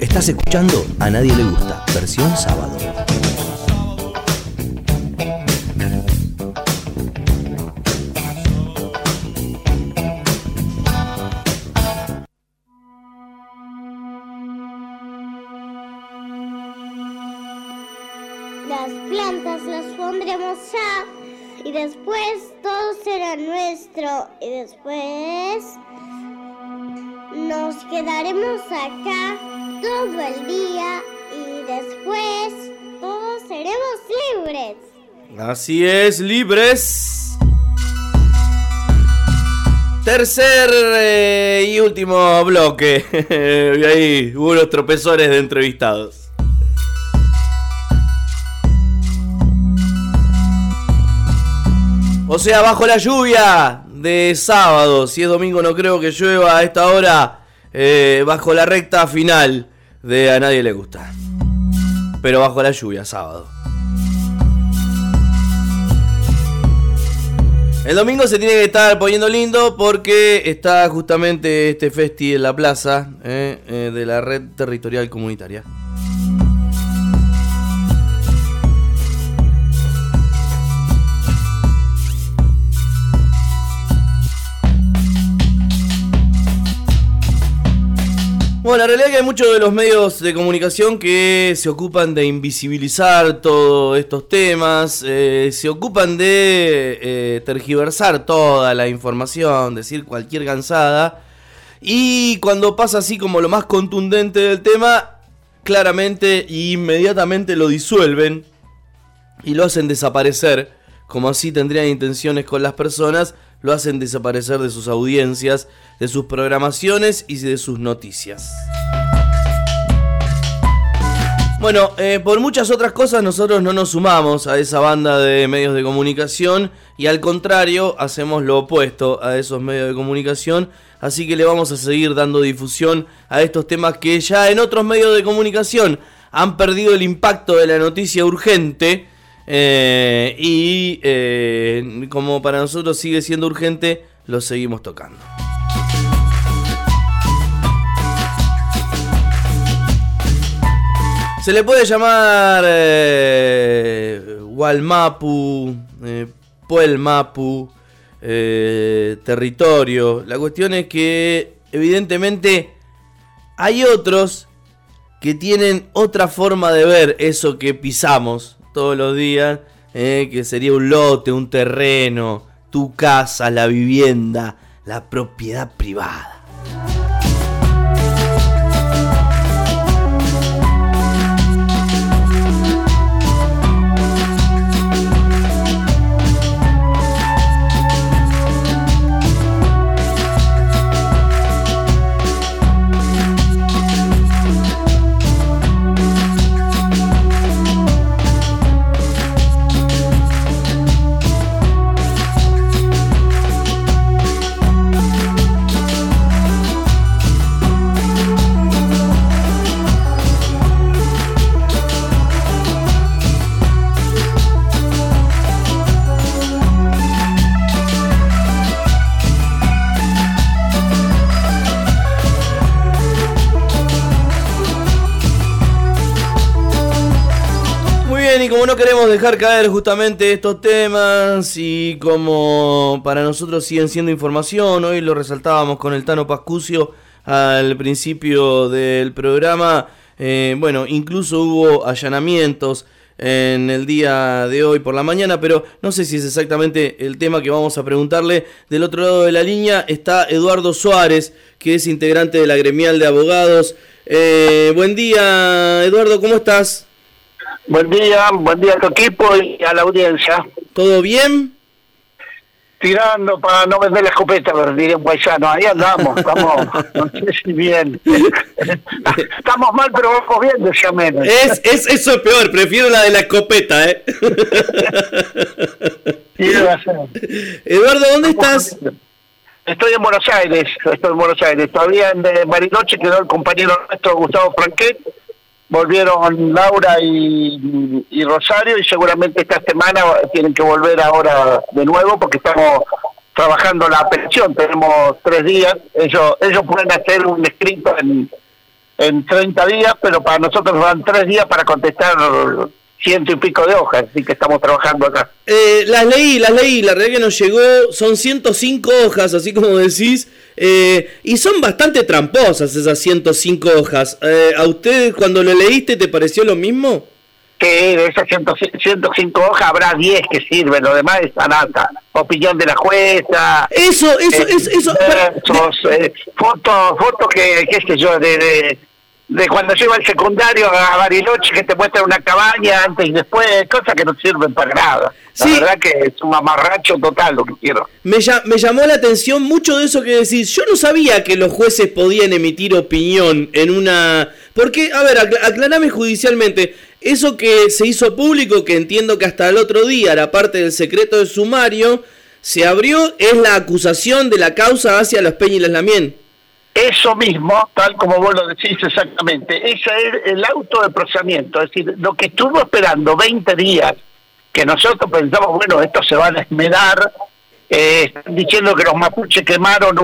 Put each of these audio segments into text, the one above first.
Estás escuchando A Nadie Le Gusta, versión sábado. Las plantas las pondremos ya y después todo será nuestro y después nos quedaremos acá todo el día y después todos seremos libres. Así es, libres. Tercer y último bloque. Y ahí hubo unos tropezones de entrevistados. O sea, bajo la lluvia de sábado, si es domingo no creo que llueva a esta hora, bajo la recta final de A Nadie Le Gusta. Pero bajo la lluvia, sábado. El domingo se tiene que estar poniendo lindo porque está justamente este festi en la plaza de la red territorial comunitaria. Bueno, la realidad es que hay muchos de los medios de comunicación que se ocupan de invisibilizar todos estos temas, se ocupan de tergiversar toda la información, decir cualquier gansada, y cuando pasa así como lo más contundente del tema, claramente e inmediatamente lo disuelven y lo hacen desaparecer, como así tendrían intenciones con las personas, lo hacen desaparecer de sus audiencias, de sus programaciones y de sus noticias. Bueno, por muchas otras cosas nosotros no nos sumamos a esa banda de medios de comunicación y al contrario hacemos lo opuesto a esos medios de comunicación, así que le vamos a seguir dando difusión a estos temas que ya en otros medios de comunicación han perdido el impacto de la noticia urgente. Como para nosotros sigue siendo urgente, lo seguimos tocando. Se le puede llamar Walmapu, Puelmapu, territorio. La cuestión es que evidentemente hay otros que tienen otra forma de ver eso que pisamos todos los días, que sería un lote, un terreno, tu casa, la vivienda, la propiedad privada. Y como no queremos dejar caer justamente estos temas y como para nosotros siguen siendo información, hoy lo resaltábamos con el Tano Pascucio al principio del programa, bueno, incluso hubo allanamientos en el día de hoy por la mañana, pero no sé si es exactamente el tema que vamos a preguntarle. Del otro lado de la línea está Eduardo Suárez, que es integrante de la gremial de abogados. Buen día, Eduardo, ¿cómo estás? Buen día a tu equipo y a la audiencia. ¿Todo bien? Tirando para no vender la escopeta, pero diré un paisano. Ahí andamos, estamos, no sé si bien. Estamos mal, pero vamos bien, decía menos. Eso es peor, prefiero la de la escopeta, Eduardo, ¿dónde estás? Estoy en Buenos Aires. Todavía en Bariloche quedó el compañero nuestro Gustavo Franquet. Volvieron Laura y Rosario y seguramente esta semana tienen que volver ahora de nuevo porque estamos trabajando la apelación. Tenemos 3 días. Ellos pueden hacer un escrito en 30 días, pero para nosotros nos dan 3 días para contestar 100 y pico de hojas, así que estamos trabajando acá. Las leí, la realidad que nos llegó, son 105 hojas, así como decís, y son bastante tramposas esas 105 hojas. ¿A usted cuando lo leíste te pareció lo mismo? Que de esas 105 hojas habrá 10 que sirven, lo demás es anata. Opinión de la jueza. Eso. Fotos que, qué sé yo, de cuando yo iba al secundario a Bariloche, que te muestran una cabaña antes y después, cosas que no sirven para nada. La verdad que es un mamarracho total lo que quiero. Me llamó la atención mucho de eso que decís. Yo no sabía que los jueces podían emitir opinión en una... Porque, a ver, aclarame judicialmente, eso que se hizo público, que entiendo que hasta el otro día era parte del secreto de sumario, se abrió, es la acusación de la causa hacia los Peña y las Lamien. Eso mismo, tal como vos lo decís exactamente, ese es el auto de procesamiento, es decir, lo que estuvo esperando 20 días, que nosotros pensamos, bueno, esto se va a desmedar, diciendo que los mapuches quemaron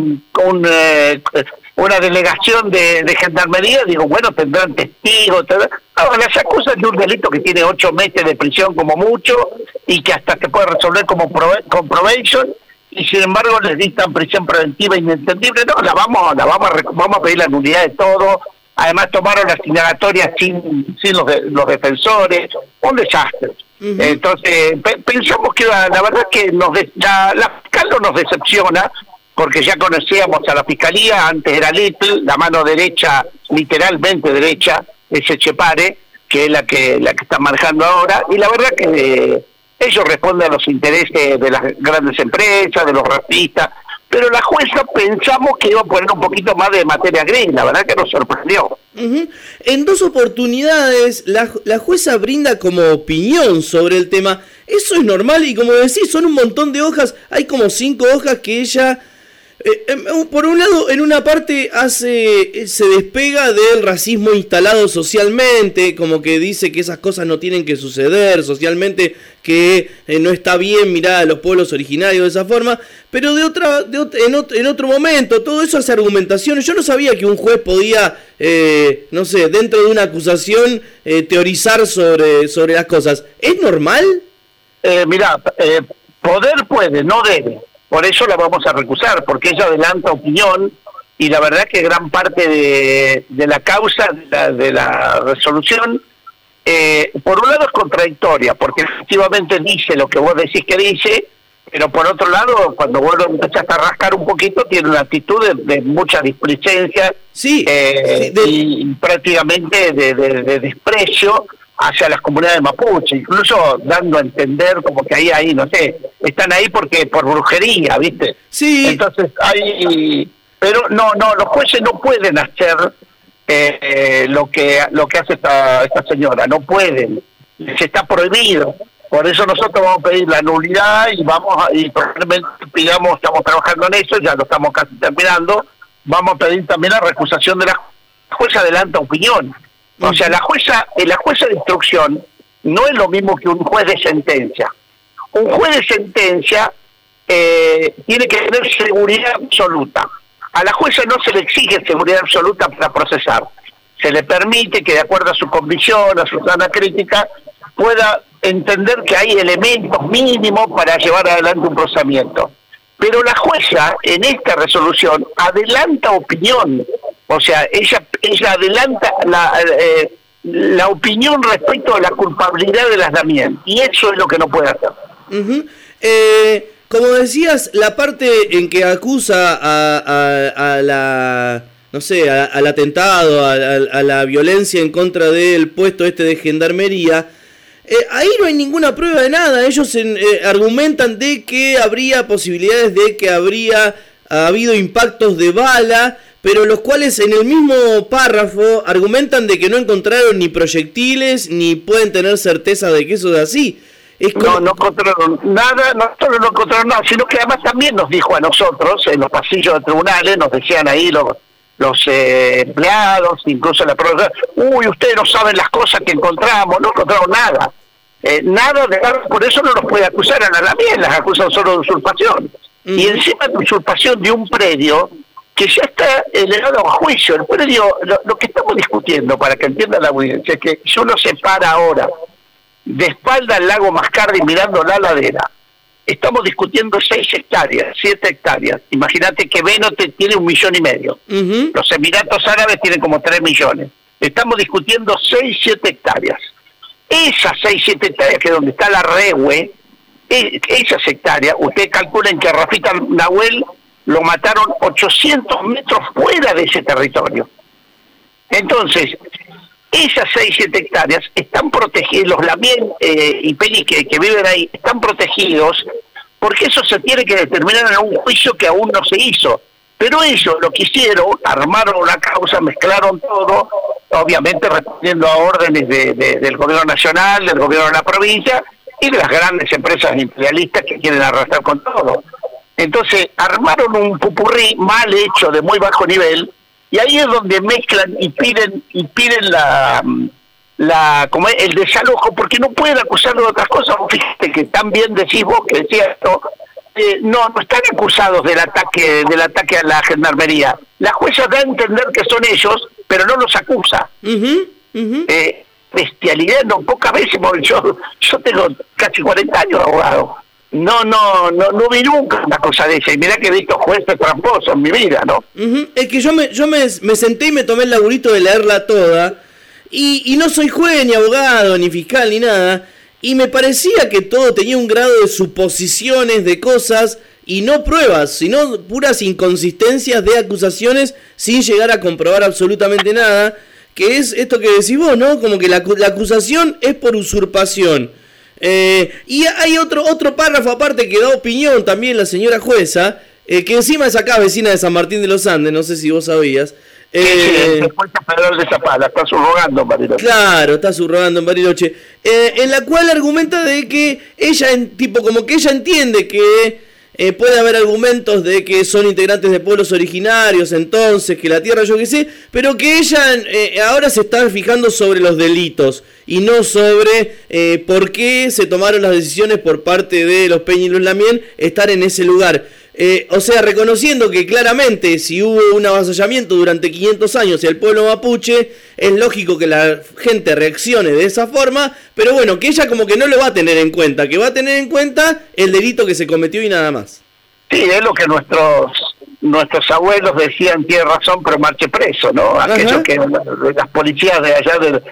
una delegación de gendarmería, digo, bueno, tendrán testigos, no, las acusan de un delito que tiene 8 meses de prisión como mucho, y que hasta se puede resolver como con probation, y sin embargo les dictan prisión preventiva inentendible. No, vamos a pedir la nulidad de todo. Además tomaron las indagatorias sin los defensores, un desastre. Uh-huh. Entonces pensamos que la verdad que la fiscal no nos decepciona, porque ya conocíamos a la fiscalía, antes era Little, la mano derecha, literalmente derecha, es Echepare, que es la que está manejando ahora, y la verdad que ellos responden a los intereses de las grandes empresas, de los rapistas, pero la jueza pensamos que iba a poner un poquito más de materia gris, la verdad que nos sorprendió. Uh-huh. En 2 oportunidades la jueza brinda como opinión sobre el tema. Eso es normal y como decís, son un montón de hojas, hay como 5 hojas que ella... por un lado, en una parte se despega del racismo instalado socialmente, como que dice que esas cosas no tienen que suceder socialmente, que no está bien mirar a los pueblos originarios de esa forma, pero en otro momento todo eso hace argumentaciones. Yo no sabía que un juez podía, no sé, dentro de una acusación teorizar sobre las cosas. ¿Es normal? Mirá, poder puede, no debe. Por eso la vamos a recusar, porque ella adelanta opinión, y la verdad que gran parte de la causa, de la resolución, por un lado es contradictoria, porque efectivamente dice lo que vos decís que dice, pero por otro lado, cuando vos lo empezás a rascar un poquito, tiene una actitud de mucha displicencia, y prácticamente de desprecio hacia las comunidades mapuche, incluso dando a entender como que ahí, no sé, están ahí por brujería, ¿viste? Sí. Entonces pero no, los jueces no pueden hacer lo que hace esta señora, no pueden, se está prohibido. Por eso nosotros vamos a pedir la nulidad y probablemente estamos trabajando en eso, ya lo estamos casi terminando, vamos a pedir también la recusación de la jueza adelanta opinión. O sea, la jueza de instrucción no es lo mismo que un juez de sentencia. Un juez de sentencia tiene que tener seguridad absoluta. A la jueza no se le exige seguridad absoluta para procesar. Se le permite que, de acuerdo a su convicción, a su sana crítica, pueda entender que hay elementos mínimos para llevar adelante un procesamiento. Pero la jueza, en esta resolución, adelanta opinión. O sea, ella adelanta la opinión respecto a la culpabilidad de las Lamien, y eso es lo que no puede hacer. Uh-huh. Como decías, la parte en que acusa al atentado, a la violencia en contra del puesto de gendarmería, ahí no hay ninguna prueba de nada. Ellos argumentan de que habría posibilidades de que habría habido impactos de bala, pero los cuales en el mismo párrafo argumentan de que no encontraron ni proyectiles, ni pueden tener certeza de que eso es así. No encontraron nada, no solo no encontraron nada, sino que además también nos dijo a nosotros, en los pasillos de tribunales, nos decían ahí los empleados, incluso la profesora, ustedes no saben las cosas que encontramos, no encontraron nada. Nada de nada, por eso no nos puede acusar a la Lamien, las acusan solo de usurpación. Y encima de usurpación de un predio que ya está elevado a juicio. El predio, lo que estamos discutiendo, para que entienda la audiencia, es que si uno se para ahora de espalda al lago Mascardi mirando la ladera, estamos discutiendo 6 hectáreas, 7 hectáreas. Imagínate que Venote tiene 1,5 millones. Los Emiratos Árabes tienen como 3 millones. Estamos discutiendo 6, 7 hectáreas. Esas 6, 7 hectáreas, que es donde está la Rehue, esas hectáreas, ustedes calculen que a Rafita Nahuel lo mataron 800 metros fuera de ese territorio. Entonces, esas 6, 7 hectáreas están protegidas, los Lamien y Peli que viven ahí están protegidos, porque eso se tiene que determinar en un juicio que aún no se hizo. Pero ellos lo que hicieron, armaron una causa, mezclaron todo, obviamente respondiendo a órdenes del gobierno nacional, del gobierno de la provincia y de las grandes empresas imperialistas que quieren arrastrar con todo. Entonces armaron un pupurrí mal hecho, de muy bajo nivel, y ahí es donde mezclan y piden como el desalojo, porque no pueden acusarlo de otras cosas. Fíjate que también decís vos, que decías esto, no están acusados del ataque a la gendarmería. La jueza da a entender que son ellos, pero no los acusa. Bestialidad, no, pocas veces, porque yo tengo casi 40 años abogado. No vi nunca una cosa de esa. Y mirá que he visto jueces tramposos en mi vida, ¿no? Es que yo me senté y me tomé el laburito de leerla toda. Y no soy juez, ni abogado, ni fiscal, ni nada. Y me parecía que todo tenía un grado de suposiciones, de cosas, y no pruebas, sino puras inconsistencias de acusaciones sin llegar a comprobar absolutamente nada. Que es esto que decís vos, ¿no? Como que la acusación es por usurpación. Y hay otro párrafo aparte que da opinión también la señora jueza, que encima es acá vecina de San Martín de los Andes, no sé si vos sabías. Federal de Zapala, está subrogando en Bariloche. Claro, está subrogando en Bariloche. En la cual argumenta de que ella, como que ella entiende que puede haber argumentos de que son integrantes de pueblos originarios, entonces, que la tierra yo qué sé, pero que ella ahora se está fijando sobre los delitos y no sobre por qué se tomaron las decisiones por parte de los Peña y los Lamien estar en ese lugar. O sea, reconociendo que claramente si hubo un avasallamiento durante 500 años y el pueblo mapuche, es lógico que la gente reaccione de esa forma, pero bueno, que ella como que no lo va a tener en cuenta, que va a tener en cuenta el delito que se cometió y nada más. Sí, es lo que nuestros abuelos decían, tiene razón, pero marche preso, ¿no? Aquellos que las policías de allá del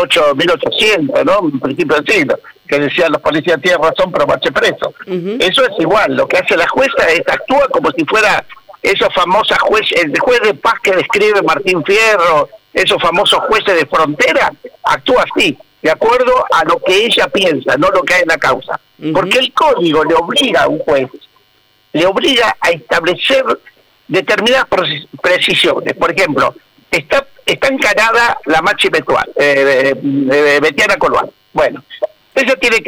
1800, ¿no? En principio del siglo, que decían los policías tienen razón, pero marche preso. Eso es igual, lo que hace la jueza es actúa como si fuera esos famosos jueces, el juez de paz que describe Martín Fierro, esos famosos jueces de frontera, actúa así, de acuerdo a lo que ella piensa, no lo que hay en la causa. Porque el código le obliga a un juez, le obliga a establecer determinadas precisiones. Por ejemplo, está encarada la Machi Betual, Betiana Coloán. Bueno, ella tiene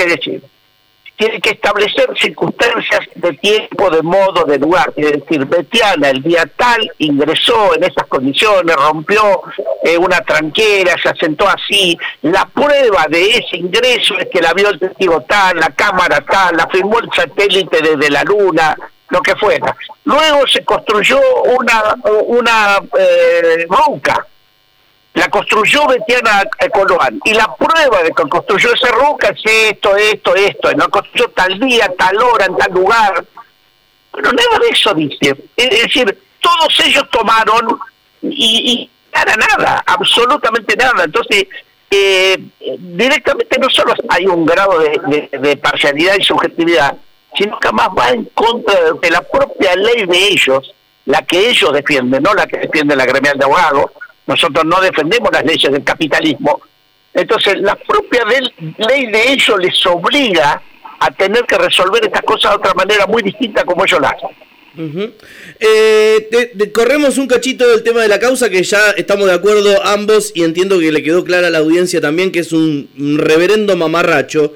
que establecer circunstancias de tiempo, de modo, de lugar. Es decir, Betiana el día tal ingresó en esas condiciones, rompió una tranquera, se asentó así. La prueba de ese ingreso es que la vio el testigo tal, la cámara tal, la filmó el satélite desde la luna, lo que fuera. Luego se construyó una ruca. La construyó Betiana Coloán. Y la prueba de que construyó esa ruca es esto. La construyó tal día, tal hora, en tal lugar. Pero nada de eso dice. Es decir, todos ellos tomaron y nada, absolutamente nada. Entonces, directamente no solo hay un grado de parcialidad y subjetividad, sino que además va en contra de la propia ley de ellos, la que ellos defienden, no la que defiende la gremial de abogados. Nosotros no defendemos las leyes del capitalismo. Entonces, la propia ley de ellos les obliga a tener que resolver estas cosas de otra manera muy distinta como ellos la hacen. Corremos un cachito del tema de la causa, que ya estamos de acuerdo ambos y entiendo que le quedó clara a la audiencia también que es un reverendo mamarracho.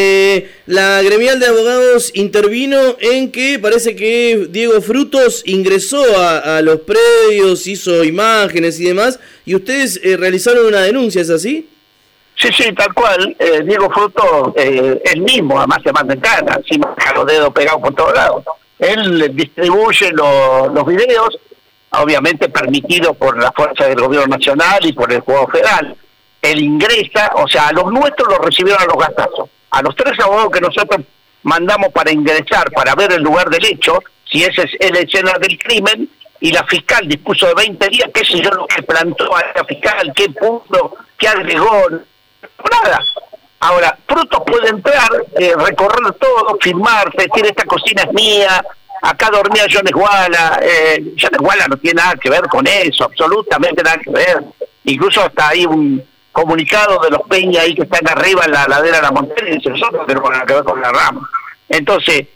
La gremial de abogados intervino en que parece que Diego Frutos ingresó a los predios, hizo imágenes y demás, y ustedes realizaron una denuncia, ¿es así? Sí, tal cual. Diego Frutos, él mismo, además se manda en cana, sin los dedos pegados por todos lados. Él distribuye los videos obviamente permitido por la fuerza del gobierno nacional y por el Juzgado Federal. Él ingresa, o sea, a los nuestros los recibieron a los gastazos. A los 3 abogados que nosotros mandamos para ingresar, para ver el lugar del hecho, si ese es la escena del crimen, y la fiscal dispuso de 20 días, qué sé yo lo que plantó a la fiscal, qué puso, qué agregó, nada. Ahora, Frutos puede entrar, recorrer todo, firmar, decir esta cocina es mía, acá dormía John Esguala. John Esguala no tiene nada que ver con eso, absolutamente nada que ver. Incluso hasta hay un comunicado de los Peña ahí que están arriba en la ladera de la montaña y dice, nosotros no tenemos nada que ver con la rama. Entonces,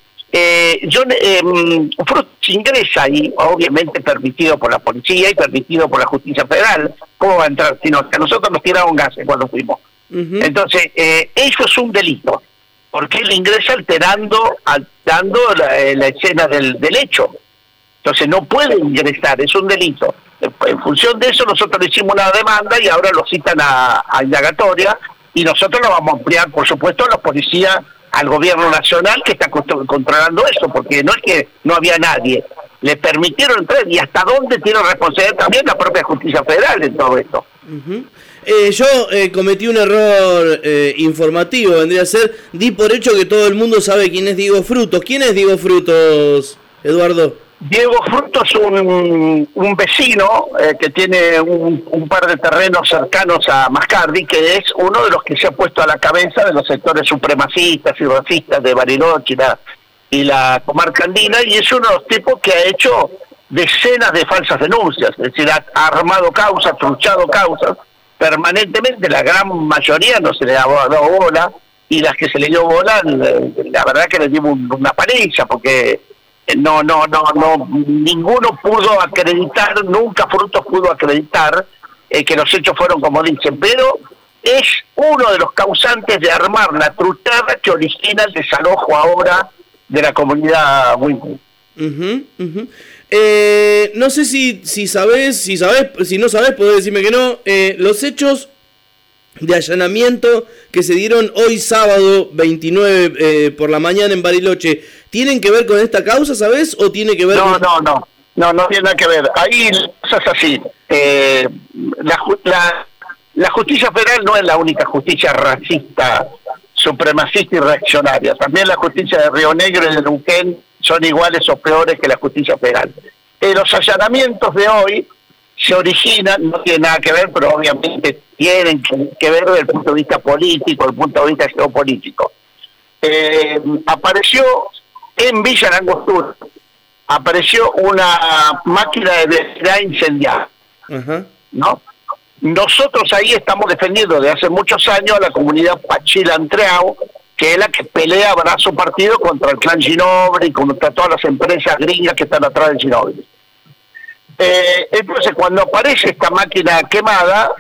Frutos ingresa ahí, obviamente permitido por la policía y permitido por la justicia federal. ¿Cómo va a entrar? Sino que a nosotros nos tiraron gases cuando fuimos. Entonces, eso es un delito, porque él ingresa alterando la escena del hecho. Entonces no puede ingresar, es un delito. En función de eso nosotros le hicimos una demanda y ahora lo citan a indagatoria, y nosotros lo vamos a ampliar, por supuesto, a los policías, al gobierno nacional que está controlando eso, porque no es que no había nadie, le permitieron entrar, y hasta dónde tiene responsabilidad también la propia justicia federal en todo esto. Yo cometí un error informativo, vendría a ser, di por hecho que todo el mundo sabe quién es Diego Frutos. ¿Quién es Diego Frutos, Eduardo? Diego Frutos es un vecino que tiene un par de terrenos cercanos a Mascardi, que es uno de los que se ha puesto a la cabeza de los sectores supremacistas y racistas de Bariloche y la comarca andina, y es uno de los tipos que ha hecho decenas de falsas denuncias, es decir, ha armado causas, truchado causas permanentemente. La gran mayoría no se le ha dado bola, y las que se le dio bola, la verdad que le dimos una paliza, porque no, ninguno pudo acreditar, nunca Frutos pudo acreditar que los hechos fueron como dicen, pero es uno de los causantes de armar la truchada que origina el desalojo ahora de la comunidad Winco. No sé si sabés, si no sabés podés decirme que no. Los hechos de allanamiento que se dieron hoy sábado 29 por la mañana en Bariloche, ¿tienen que ver con esta causa, sabés? ¿O tiene que ver No tiene nada que ver. Ahí cosas así. La justicia federal no es la única justicia racista, supremacista y reaccionaria. También la justicia de Río Negro y de Neuquén son iguales o peores que la justicia federal. Los allanamientos de hoy se originan, no tienen nada que ver, pero obviamente tienen que ver desde el punto de vista político, desde el punto de vista geopolítico. Apareció en Villa Langostura, apareció una máquina de velocidad incendiada, ¿no? Nosotros ahí estamos defendiendo desde hace muchos años a la comunidad Pachilantreao, que es la que pelea brazo partido contra el clan Ginóbili y contra todas las empresas gringas que están atrás de Ginóbili. Entonces, cuando aparece esta máquina quemada,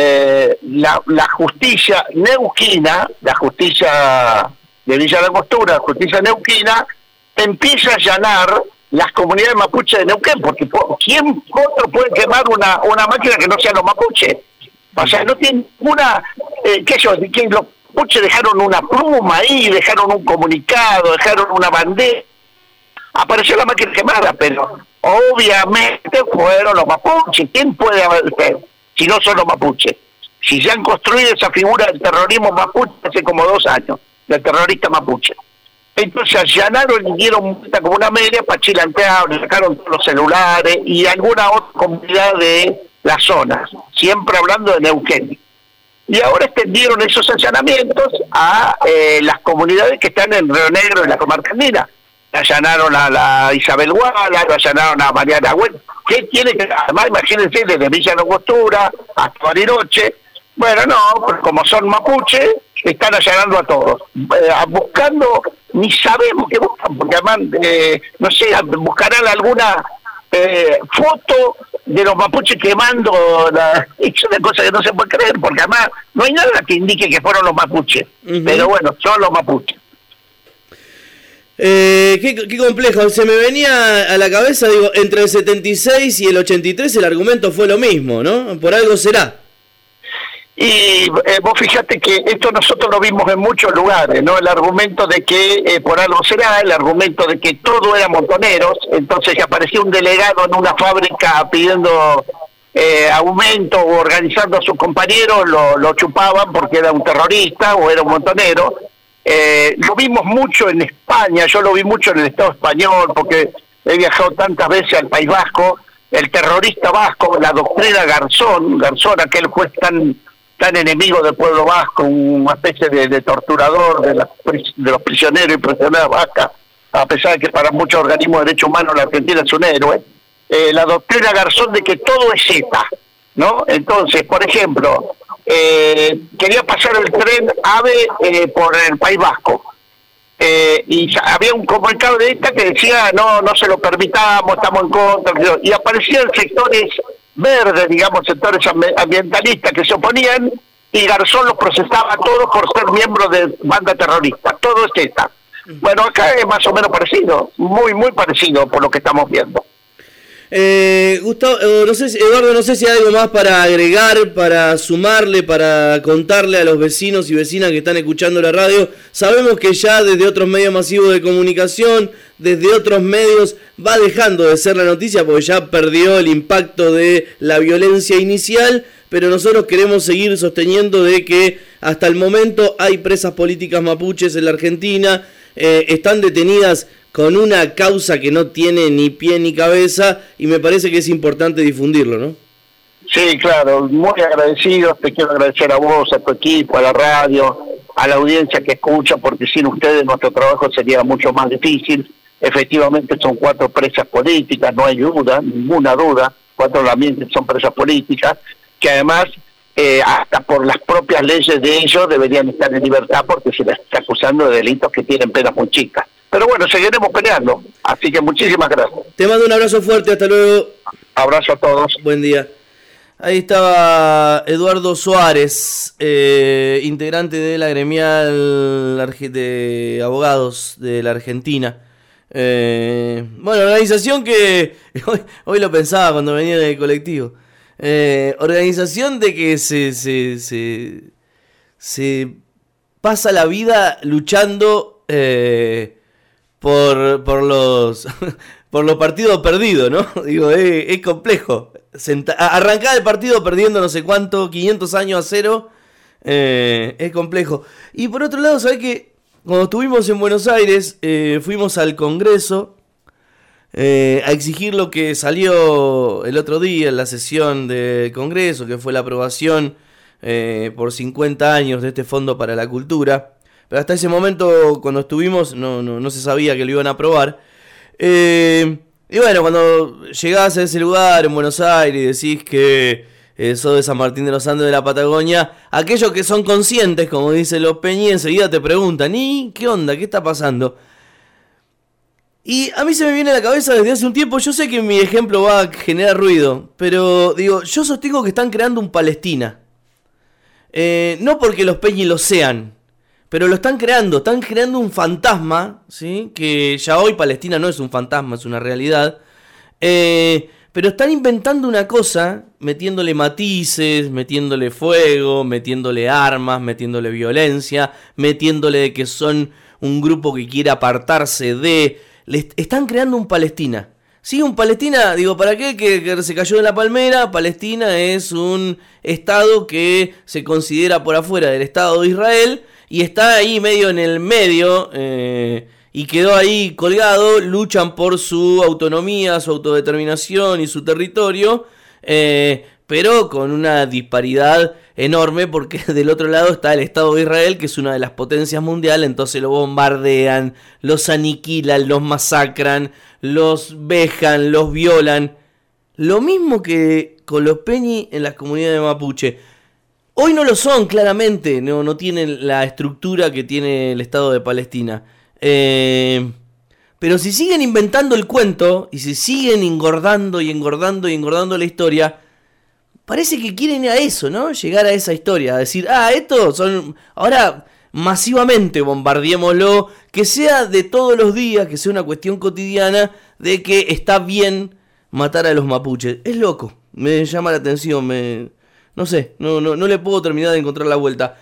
la justicia neuquina, la justicia de Villa Langostura, la justicia neuquina, empieza a allanar las comunidades mapuches de Neuquén, porque ¿quién otro puede quemar una máquina que no sea los mapuches? O sea, no tiene una... que los mapuches dejaron una pluma ahí, dejaron un comunicado, dejaron una bandera. Apareció la máquina quemada, pero obviamente fueron los mapuches. ¿Quién puede haber si no son los mapuches? Si se han construido esa figura del terrorismo mapuche hace como 2 años, del terrorista mapuche. Entonces allanaron y dieron vuelta como una media, pachilantearon, sacaron todos los celulares y alguna otra comunidad de las zonas, siempre hablando de Neuquén. Y ahora extendieron esos allanamientos a las comunidades que están en Río Negro y la comarca andina. Allanaron a la Isabel Guala, lo allanaron a Mariana Güell. ¿Qué tiene que...? Además, imagínense, desde Villa Langostura hasta Bariloche. Bueno, no, pues como son mapuches, están allanando a todos. Buscando, ni sabemos qué buscan, porque además, no sé, buscarán alguna foto de los mapuches quemando es una cosa que no se puede creer, porque además no hay nada que indique que fueron los mapuches. Pero bueno, son los mapuches. Qué complejo, se me venía a la cabeza, digo, entre el 76 y el 83 el argumento fue lo mismo, ¿no? Por algo será. Y vos fíjate que esto nosotros lo vimos en muchos lugares, ¿no? El argumento de que por algo será, el argumento de que todo era montoneros, entonces que aparecía un delegado en una fábrica pidiendo aumento o organizando a sus compañeros, lo chupaban porque era un terrorista o era un montonero. Lo vimos mucho en España, yo lo vi mucho en el Estado español, porque he viajado tantas veces al País Vasco. El terrorista vasco, la doctrina Garzón, aquel juez tan enemigo del pueblo vasco, una especie de torturador de los prisioneros y prisioneras vascas, a pesar de que para muchos organismos de derechos humanos la Argentina es un héroe. La doctrina Garzón de que todo es ETA, ¿no? Entonces, por ejemplo, quería pasar el tren AVE por el País Vasco, y había un comunicado de ETA que decía no se lo permitamos, estamos en contra, y aparecían sectores verdes, digamos, sectores ambientalistas que se oponían, y Garzón los procesaba a todos por ser miembros de banda terrorista. Todo es ETA. Bueno, acá es más o menos parecido, muy parecido por lo que estamos viendo. Gustavo, Eduardo, no sé si hay algo más para agregar, para sumarle, para contarle a los vecinos y vecinas que están escuchando la radio. Sabemos que ya desde otros medios masivos de comunicación, desde otros medios, va dejando de ser la noticia porque ya perdió el impacto de la violencia inicial, pero nosotros queremos seguir sosteniendo de que hasta el momento hay presas políticas mapuches en la Argentina, están detenidas con una causa que no tiene ni pie ni cabeza, y me parece que es importante difundirlo, ¿no? Sí, claro, muy agradecido, te quiero agradecer a vos, a tu equipo, a la radio, a la audiencia que escucha, porque sin ustedes nuestro trabajo sería mucho más difícil. Efectivamente son 4 presas políticas, no hay duda, ninguna duda, 4 también son presas políticas, que además hasta por las propias leyes de ellos deberían estar en libertad porque se les está acusando de delitos que tienen penas muy chicas. Pero bueno, seguiremos peleando, así que muchísimas gracias. Te mando un abrazo fuerte, hasta luego. Abrazo a todos. Buen día. Ahí estaba Eduardo Suárez, integrante de la gremial de abogados de la Argentina. Bueno, organización que hoy lo pensaba cuando venía en el colectivo. Organización de que se pasa la vida luchando por los partidos perdidos, ¿no? Digo, es complejo. Arrancar el partido perdiendo no sé cuánto, 500 años a 0, es complejo. Y por otro lado, ¿sabés qué? Cuando estuvimos en Buenos Aires, fuimos al Congreso a exigir lo que salió el otro día en la sesión del Congreso, que fue la aprobación por 50 años de este Fondo para la Cultura. Pero hasta ese momento, cuando estuvimos, no se sabía que lo iban a aprobar. Y bueno, cuando llegás a ese lugar en Buenos Aires y decís que sos de San Martín de los Andes, de la Patagonia, aquellos que son conscientes, como dicen los Peñi, enseguida te preguntan, ¿y qué onda? ¿Qué está pasando? Y a mí se me viene a la cabeza desde hace un tiempo, yo sé que mi ejemplo va a generar ruido, pero digo, yo sostengo que están creando un Palestina. No porque los Peñi lo sean, pero lo están creando un fantasma, ¿sí? Que ya hoy Palestina no es un fantasma, es una realidad. Pero están inventando una cosa, metiéndole matices, metiéndole fuego, metiéndole armas, metiéndole violencia, metiéndole de que son un grupo que quiere apartarse de... Están creando un Palestina. Sí, un Palestina, digo, para aquel que se cayó de la palmera, Palestina es un estado que se considera por afuera del Estado de Israel y está ahí medio en el medio y quedó ahí colgado, luchan por su autonomía, su autodeterminación y su territorio, pero con una disparidad enorme porque del otro lado está el Estado de Israel, que es una de las potencias mundiales, entonces lo bombardean, los aniquilan, los masacran, los vejan, los violan. Lo mismo que con los Peñi en las comunidades mapuche. Hoy no lo son, claramente, no tienen la estructura que tiene el Estado de Palestina. Pero si siguen inventando el cuento y si siguen engordando y engordando y engordando la historia, parece que quieren a eso, ¿no? Llegar a esa historia, a decir, estos son... Ahora masivamente bombardeémoslo, que sea de todos los días, que sea una cuestión cotidiana de que está bien matar a los mapuches. Es loco, me llama la atención, No sé, no le puedo terminar de encontrar la vuelta.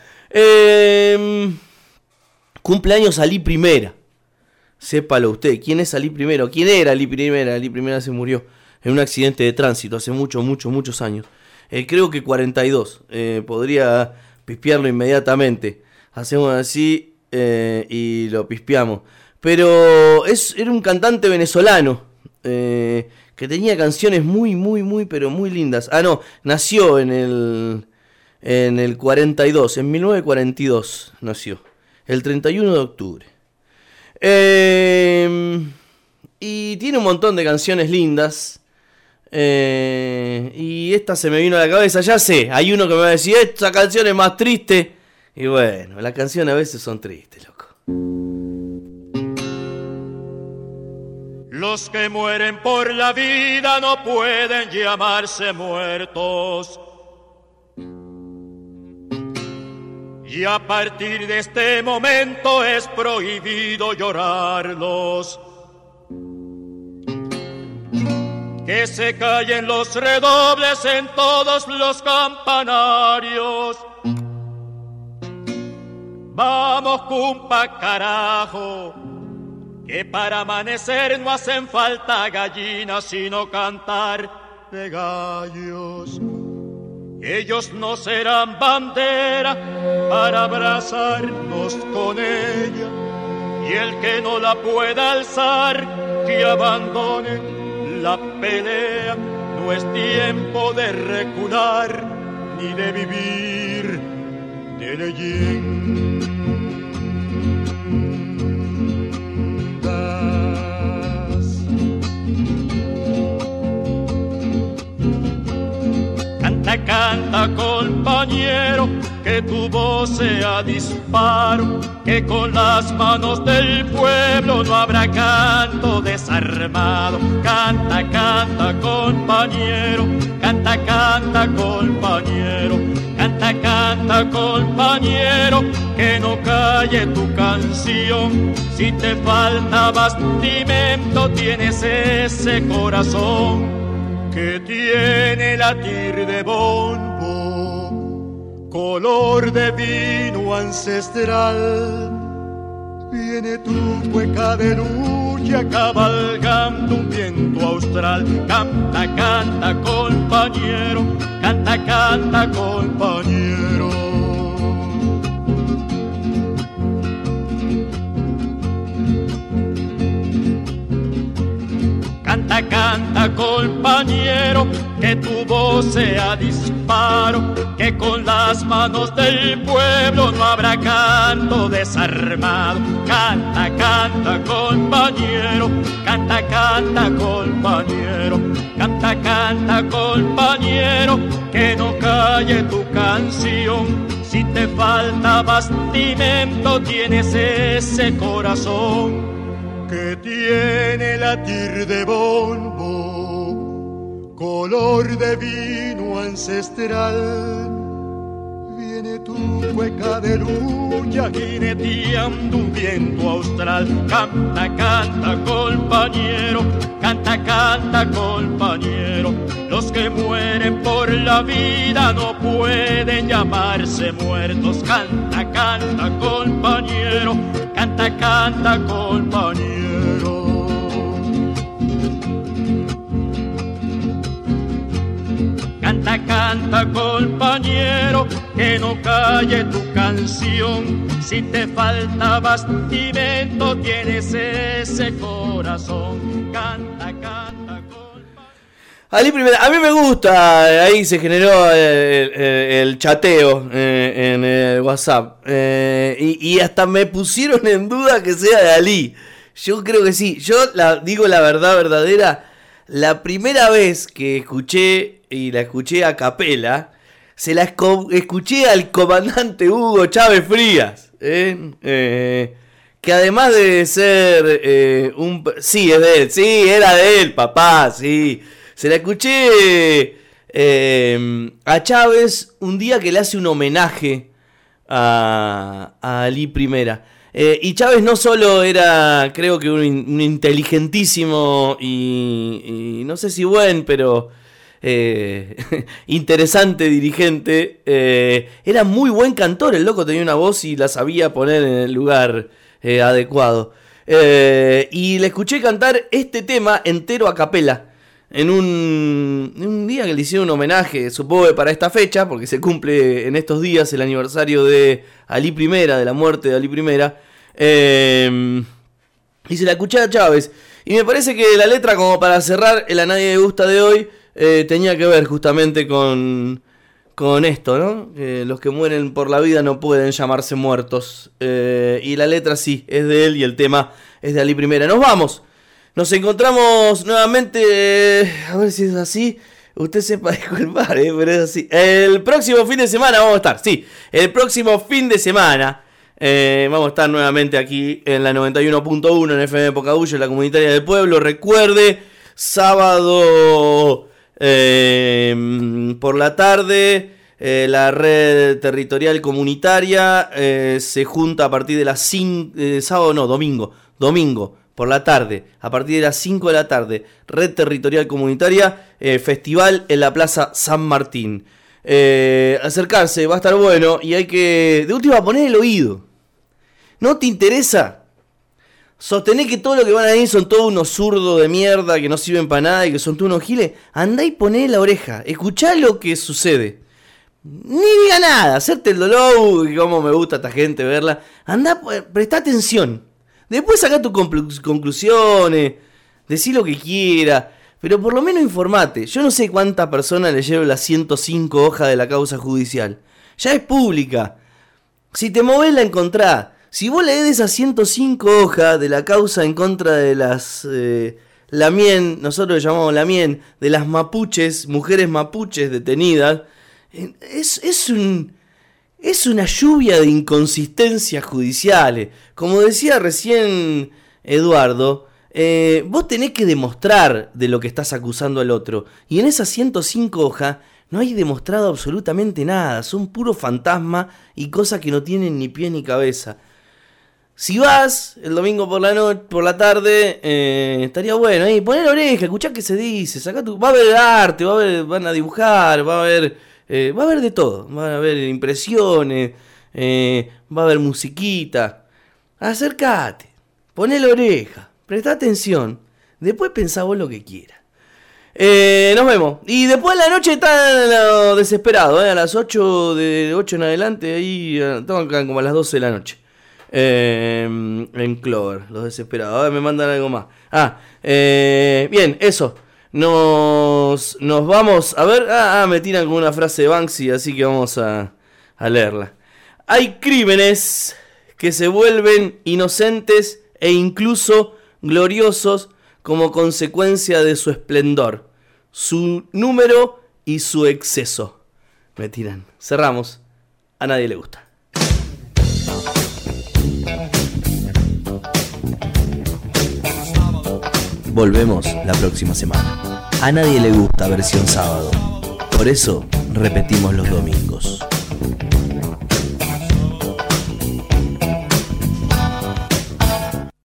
Cumpleaños Ali Primera. Sépalo usted, ¿quién es Ali Primero? ¿Quién era Ali Primera? Ali Primera se murió en un accidente de tránsito hace muchos años. Creo que 42. Podría pispearlo inmediatamente. Hacemos así y lo pispeamos. Pero era un cantante venezolano que tenía canciones pero muy lindas. Nació en el 42, en 1942 nació, el 31 de octubre. Y tiene un montón de canciones lindas. Y esta se me vino a la cabeza. Ya sé, hay uno que me va a decir: esta canción es más triste. Y bueno, las canciones a veces son tristes, loco. Los que mueren por la vida no pueden llamarse muertos. Y a partir de este momento es prohibido llorarlos. Que se callen los redobles en todos los campanarios. Vamos, cumpa, carajo, que para amanecer no hacen falta gallinas, sino cantar de gallos. Ellos no serán bandera para abrazarnos con ella, y el que no la pueda alzar, que abandone la pelea. No es tiempo de recular ni de vivir de leyendas. Canta, canta, compañero, que tu voz sea disparo, que con las manos del pueblo no habrá canto desarmado. Canta, canta, compañero, canta, canta, compañero, canta, canta, compañero, que no calle tu canción. Si te falta bastimento, tienes ese corazón que tiene latir de bombo, color de vino ancestral. Viene tu cueca de lucha cabalgando un viento austral. Canta, canta, compañero, canta, canta, compañero. Canta, canta, compañero, que tu voz sea disparo, que con las manos del pueblo no habrá canto desarmado. Canta, canta, compañero, canta, canta, compañero, canta, canta, compañero, que no calle tu canción. Si te falta bastimento, tienes ese corazón que tiene latir de bombo, color de vino ancestral. Viene tu cueca de lucha jineteando un viento austral. Canta, canta, compañero, canta, canta, compañero. Los que mueren por la vida no pueden llamarse muertos. Canta, canta, compañero, canta, canta, compañero. Canta, canta, compañero, que no calle tu canción. Si te falta bastimento, tienes ese corazón. Canta, canta, compañero. Ali Primera, a mí me gusta, ahí se generó el chateo en el WhatsApp. Y hasta me pusieron en duda que sea de Ali. Yo creo que sí. Yo digo la verdad verdadera. La primera vez que escuché, y la escuché a capela, se la escuché al comandante Hugo Chávez Frías. Que además de ser sí, es de él. Sí, era de él, papá, sí. Se la escuché a Chávez un día que le hace un homenaje a Ali Primera. Y Chávez no solo era, creo que un inteligentísimo y no sé si buen, pero interesante dirigente. Era muy buen cantor, el loco tenía una voz y la sabía poner en el lugar adecuado. Y le escuché cantar este tema entero a capela en un día que le hicieron un homenaje, supongo que para esta fecha, porque se cumple en estos días el aniversario de Ali I, de la muerte de Ali I. Y se la escuché a Chávez. Y me parece que la letra, como para cerrar el A Nadie Le Gusta de hoy, tenía que ver justamente con esto, ¿no? Los que mueren por la vida no pueden llamarse muertos. Y la letra sí, es de él y el tema es de Ali I. Nos vamos. Nos encontramos nuevamente, a ver si es así. Usted sepa disculpar, pero es así. El próximo fin de semana vamos a estar, sí. El próximo fin de semana vamos a estar nuevamente aquí en la 91.1 en FM Pocahullo, en la comunitaria del pueblo. Recuerde, sábado por la tarde, la red territorial comunitaria se junta a partir de las 5, domingo por la tarde, a partir de las 5 de la tarde, red territorial comunitaria, festival en la Plaza San Martín. Acercarse, va a estar bueno y hay que, de última, poner el oído. ¿No te interesa? Sostener que todo lo que van a ir son todos unos zurdos de mierda que no sirven para nada y que son todos unos giles. Andá y poné la oreja, escuchá lo que sucede. Ni diga nada, hacerte el dolor, que como me gusta esta gente verla. Andá, prestá atención. Después sacá tus conclusiones, decí lo que quiera, pero por lo menos informate. Yo no sé cuántas personas leyeron las 105 hojas de la causa judicial. Ya es pública. Si te movés la encontrás. Si vos lees esas 105 hojas de la causa en contra de las lamien, nosotros le llamamos lamien, de las mapuches, mujeres mapuches detenidas, es una lluvia de inconsistencias judiciales. Como decía recién Eduardo, vos tenés que demostrar de lo que estás acusando al otro. Y en esas 105 hojas no hay demostrado absolutamente nada. Son puro fantasma y cosas que no tienen ni pie ni cabeza. Si vas el domingo por la tarde, estaría bueno. Poné la oreja, escuchá qué se dice. Va a haber arte, van a dibujar, va a haber de todo. Va a haber impresiones, va a haber musiquita. Acércate, poné la oreja, prestá atención. Después pensá vos lo que quieras. Nos vemos. Y después de la noche están desesperados, a las 8 en adelante. Ahí estamos acá como a las 12 de la noche. En Clover, los desesperados. A ver, me mandan algo más. Bien, eso. Nos vamos a ver. Me tiran con una frase de Banksy, así que vamos a leerla. Hay crímenes que se vuelven inocentes e incluso gloriosos como consecuencia de su esplendor, su número y su exceso. Me tiran. Cerramos. A nadie le gusta. Volvemos la próxima semana. A nadie le gusta versión sábado. Por eso repetimos los domingos.